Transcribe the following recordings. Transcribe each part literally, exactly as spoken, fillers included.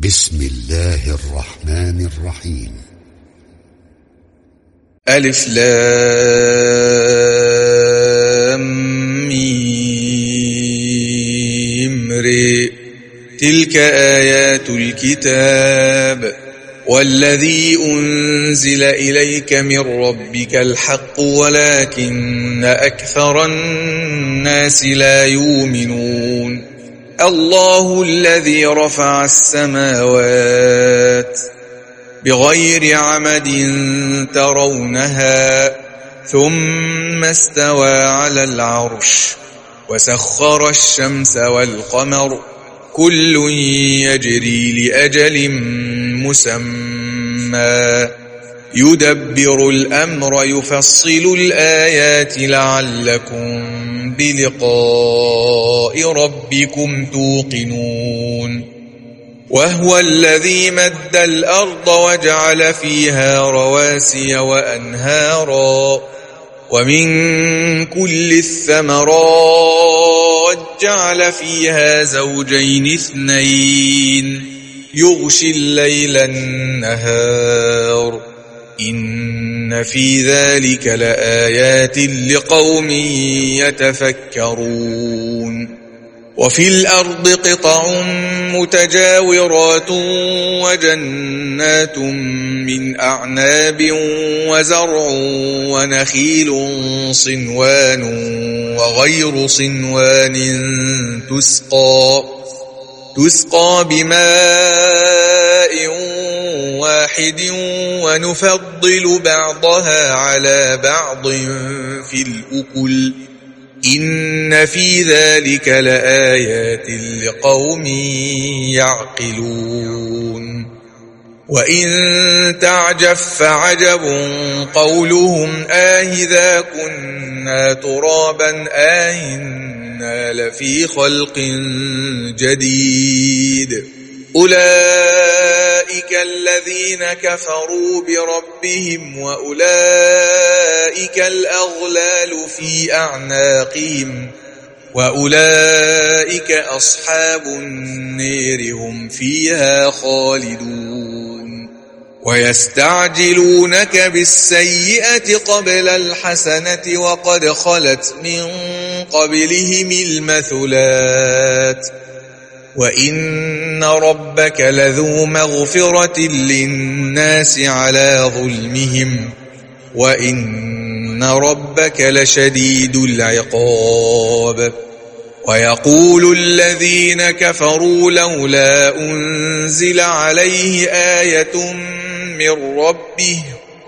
بسم الله الرحمن الرحيم. ألف لام ميم ري تلك آيات الكتاب والذي أنزل إليك من ربك الحق ولكن أكثر الناس لا يؤمنون. الله الذي رفع السماوات بغير عمد ترونها ثم استوى على العرش وسخر الشمس والقمر كل يجري لأجل مسمى يدبر الأمر يفصل الآيات لعلكم بلقاء ربكم توقنون. وهو الذي مد الأرض وجعل فيها رواسي وأنهارا ومن كل الثمرات جعل فيها زوجين اثنين يغشي الليل النهار إن في ذلك لآيات لقوم يتفكرون. وفي الأرض قطع متجاورات وجنات من أعناب وزرع ونخيل صنوان وغير صنوان تسقى تسقى بماء واحد ونفضل بعضها على بعض في الأكل إن في ذلك لآيات لقوم يعقلون. وإن تعجب فعجب قولهم آهذا كنا ترابا آهنا لفي خلق جديد أولئك الذين كفروا بربهم وأولئك الأغلال في أعناقهم وأولئك أصحاب النير هم فيها خالدون. ويستعجلونك بالسيئة قبل الحسنة وقد خلت من قبلهم المثلات وإن ربك لذو مغفرة للناس على ظلمهم وإن ربك لشديد العقاب. ويقول الذين كفروا لولا أنزل عليه آية من ربه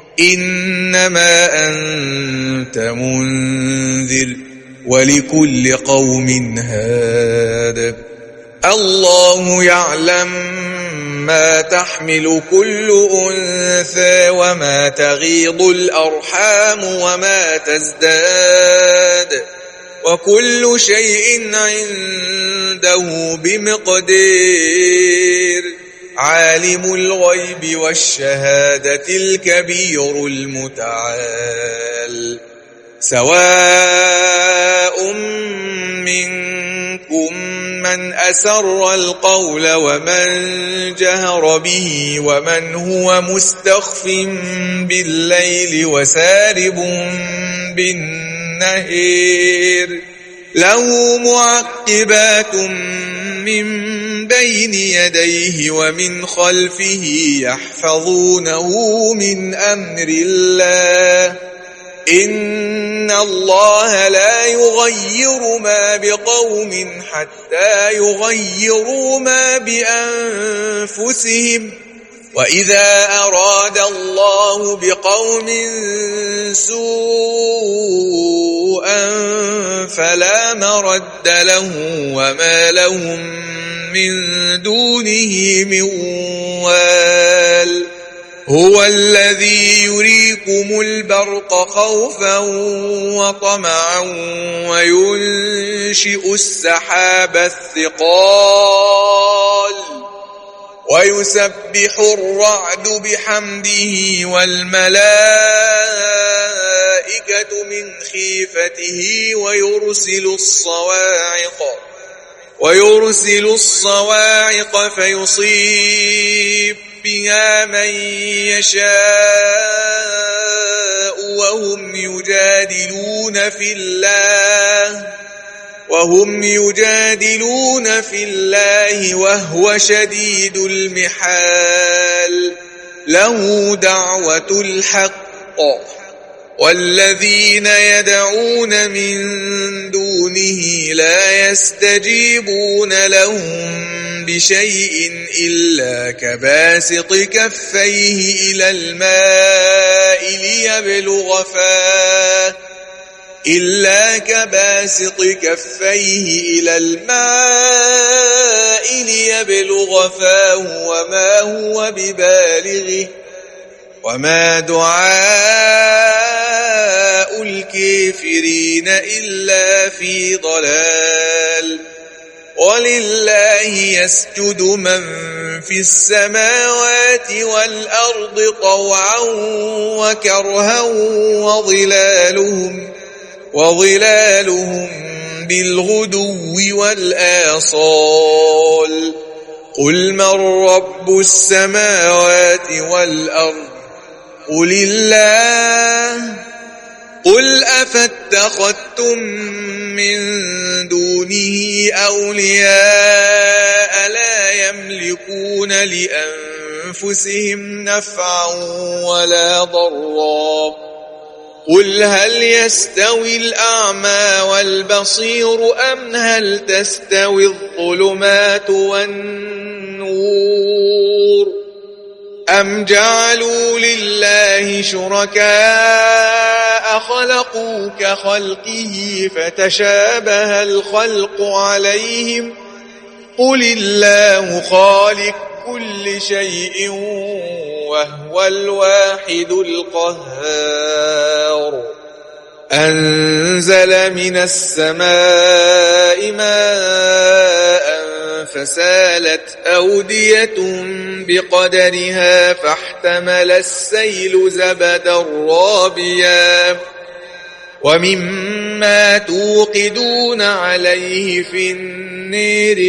إنما أنت منذر ولكل قوم هاد. الله يعلم ما تحمل كل أنثى وما تغيض الأرحام وما تزداد وكل شيء عنده بمقدار. عالم الغيب والشهادة الكبير المتعال. سواء منكم من أسر القول ومن جهر به ومن هو مستخف بالليل وسارب بالنهار له معقبات من بين يديه ومن خلفه يحفظونه من أمر الله إن الله لا يغير ما بقوم حتى يغيروا ما بأنفسهم وإذا أراد الله بقوم سوءا فلا مرد له وما لهم من دونه من وال. هو الذي يريكم البرق خوفا وطمعا وينشئ السحاب الثقال ويسبح الرعد بحمده والملائكة من خيفته ويرسل الصواعق ويرسل الصواعق فيصيب بها من يشاء وهم يجادلون في الله وهم يجادلون في الله وهو شديد المحال له دعوة الحق والذين يدعون من دونه لا يستجيبون لهم بشيء إلا كباسط كفيه إلى الماء ليبلغ فاه إلا كباسط كفيه إلى الماء ليبلغ فاه وما هو ببالغه وما دعاء الكافرين إلا في ضلال ولله يسجد من في السماوات والأرض طوعا وكرها وظلالهم وظلالهم بالغدو والآصال قل من رب السماوات والأرض قل الله قل أفاتخذتم من دونه أولياء لا يملكون لأنفسهم نفعا ولا ضرا قل هل يستوي الأعمى والبصير أم هل تستوي الظلمات والنور أم جعلوا لله شركاء خلقوا كخلقه فتشابه الخلق عليهم قل الله خالق كل شيء وهو الواحد القهار أنزل من السماء ماء فسالت أودية بقدرها فاحتمل السيل زبدا رابيا ومما توقدون عليه في النير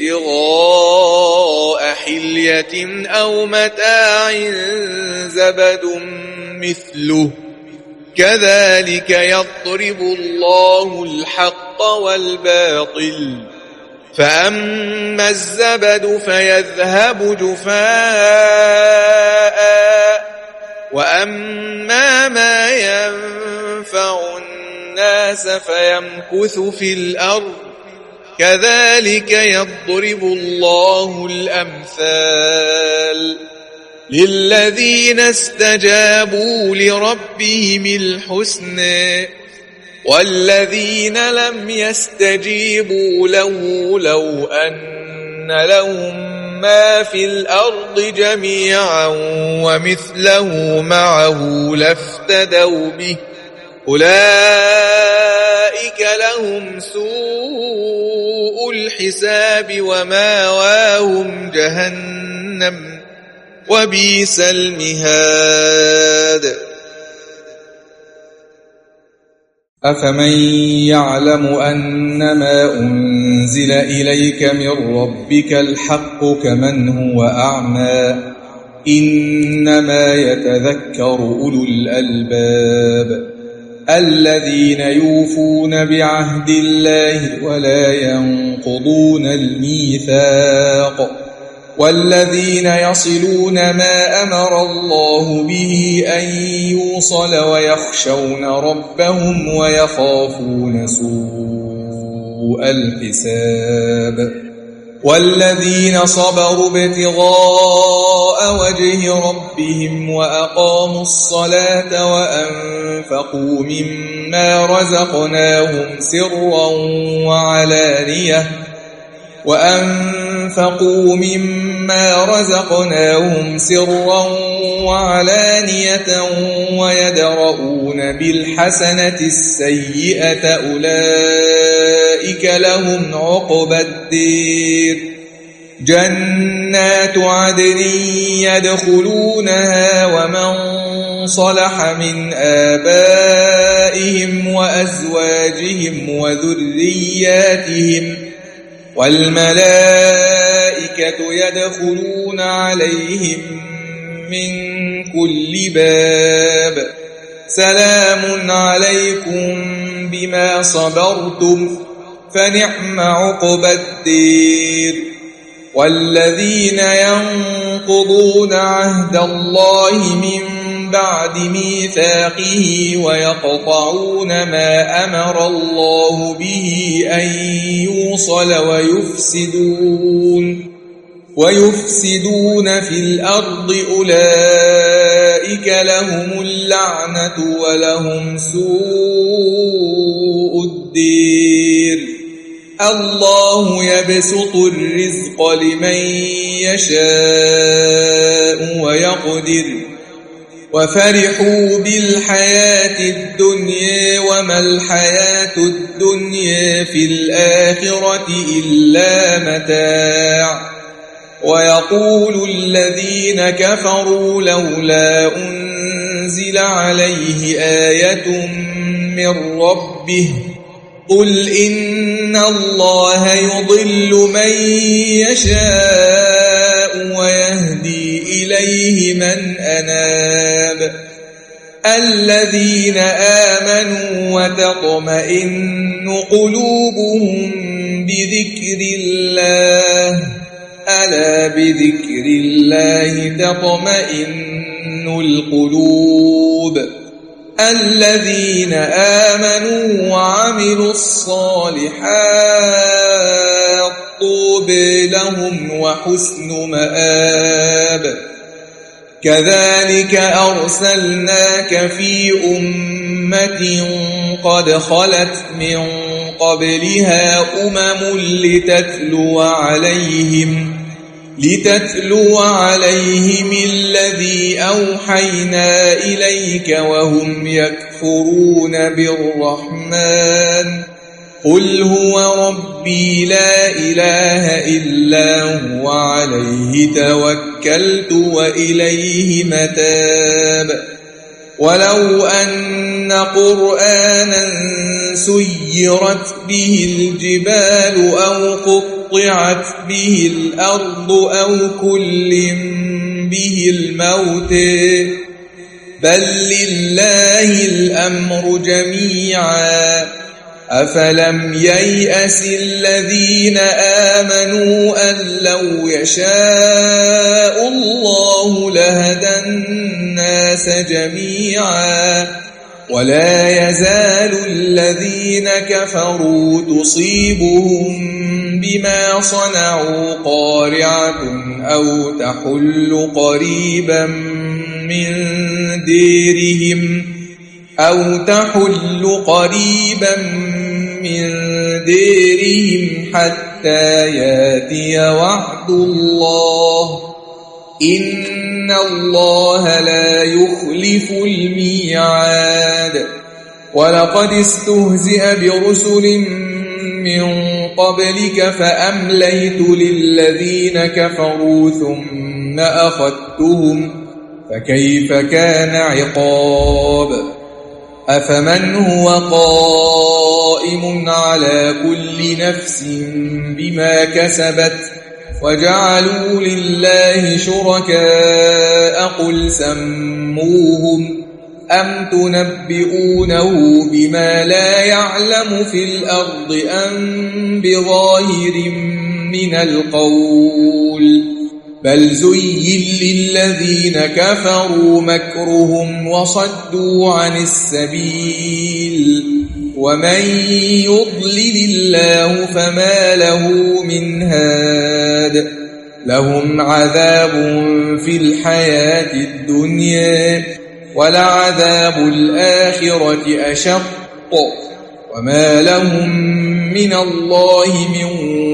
ابتغاء حلية أو متاع زبد مثله كذلك يضرب الله الحق والباطل فأما الزبد فيذهب جفاء وأما ما ينفع الناس فيمكث في الأرض كذلك يضرب الله الأمثال للذين استجابوا لربهم الحسنى والذين لم يستجيبوا له لو أن لهم ما في الأرض جميعا ومثله معه لافتدوا به أولئك لهم سوء الحساب وماواهم جهنم وبئس المهاد أفمن يعلم أنما أنزل إليك من ربك الحق كمن هو أعمى إنما يتذكر أولو الألباب الذين يوفون بعهد الله ولا ينقضون الميثاق والذين يصلون ما أمر الله به أن يوصل ويخشون ربهم ويخافون سوء الحساب والذين صبروا ابتغاء وجه ربهم وأقاموا الصلاة وأنفقوا مما رزقناهم سرا وعلانية وأنفقوا مما رزقناهم سرا وعلانية ويدرؤون بالحسنة السيئة أولئك لهم عقبى الدير جنات عدن يدخلونها ومن صلح من آبائهم وأزواجهم وذرياتهم والملائكة يدخلون عليهم من كل باب سلام عليكم بما صبرتم فنعم عقبى الدير والذين ينقضون عهد الله من بعد ميثاقه ويقطعون ما أمر الله به أن يوصل ويفسدون ويفسدون في الأرض أولئك لهم اللعنة ولهم سوء الدير الله يبسط الرزق لمن يشاء ويقدر وفرحوا بالحياة الدنيا وما الحياة الدنيا في الآخرة إلا متاع ويقول الذين كفروا لولا أنزل عليه آية من ربه قل إن الله يضل من يشاء ويهدي إليه من أناب الذين آمنوا وتطمئن قلوبهم بذكر الله ألا بذكر الله تطمئن القلوب الذين آمنوا وعملوا الصالحات طوبى لهم وحسن مآب كذلك أرسلناك في أمة قد خلت من قبلها أمم لتتلو عليهم لتتلو عليهم الذي أوحينا إليك وهم يكفرون بالرحمن قل هو ربي لا إله إلا هو عليه توكلت وإليه متاب ولو أن قرآنا سيرت به الجبال أو قطعت به الأرض أو كلم به الموت بل لله الأمر جميعا أفلم ييأس الذين آمنوا أن لو يشاء الله لهدى الناس جميعا ولا يزال الذين كفروا تصيبهم بما صنعوا قارعة أو تحل قريبا من ديرهم أو تحل قريبا من ديرهم حتى ياتي وعد الله إن الله لا يخلف الميعاد ولقد استهزئ برسل من قبلك فأمليت للذين كفروا ثم أخذتهم فكيف كان عقاب أفمن هو قائم على كل نفس بما كسبت وجعلوا لله شركاء قل سموهم أم تنبئونه بما لا يعلم في الأرض أم بظاهر من القول بل زين للذين كفروا مكرهم وصدوا عن السبيل ومن يضلل الله فما له من هاد لهم عذاب في الحياة الدنيا ولعذاب الآخرة أشق وما لهم من الله من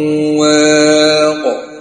واق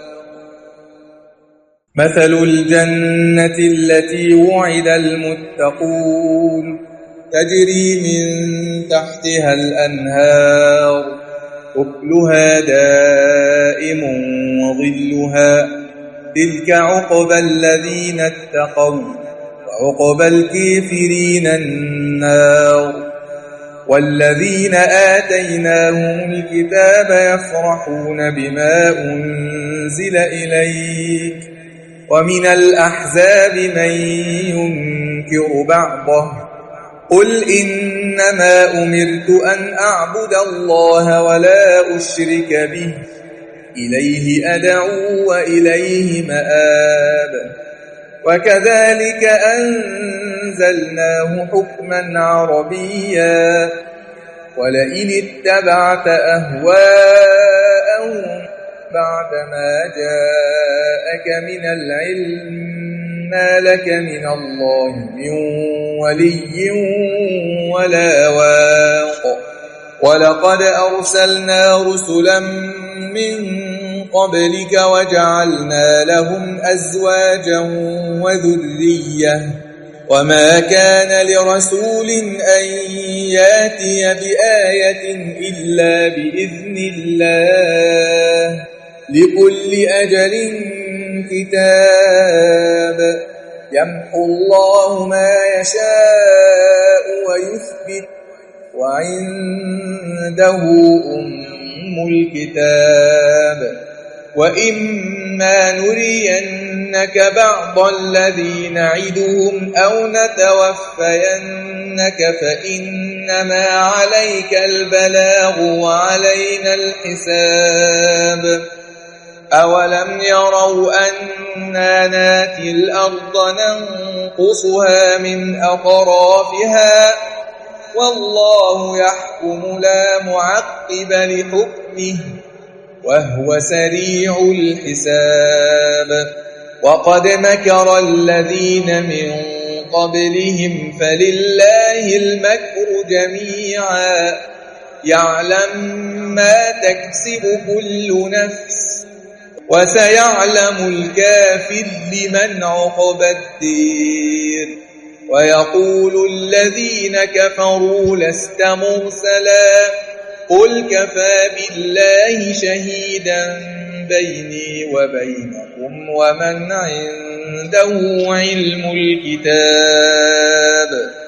مثل الجنة التي وعد المتقون تجري من تحتها الأنهار أكلها دائم وظلها تلك عقبى الذين اتقوا وعقبى الكافرين النار والذين آتيناهم الكتاب يفرحون بما أنزل إليك ومن الأحزاب من ينكر بعضه قل إنما أمرت أن أعبد الله ولا أشرك به إليه أدعو وإليه مآب وكذلك أنزلناه حكما عربيا ولئن اتبعت أهواءهم بعدما جاءك من العلم ما لك من الله من ولي ولا واق ولقد أرسلنا رسلا من قبلك وجعلنا لهم أزواجا وذرية وما كان لرسول أن ياتي بآية إلا بإذن الله لكل أجل كتاب يمحو الله ما يشاء ويثبت وعنده أم الكتاب وإما نرينك بعض الذي نعدهم أو نتوفينك فإنما عليك البلاغ وعلينا الحساب أولم يروا أنا ناتي الأرض ننقصها من أطرافها والله يحكم لا معقب لحكمه وهو سريع الحساب وقد مكر الذين من قبلهم فلله المكر جميعا يعلم ما تكسب كل نفس وسيعلم الكافر لمن عقبى الدير ويقول الذين كفروا لست مرسلا قل كفى بالله شهيدا بيني وبينكم ومن عنده علم الكتاب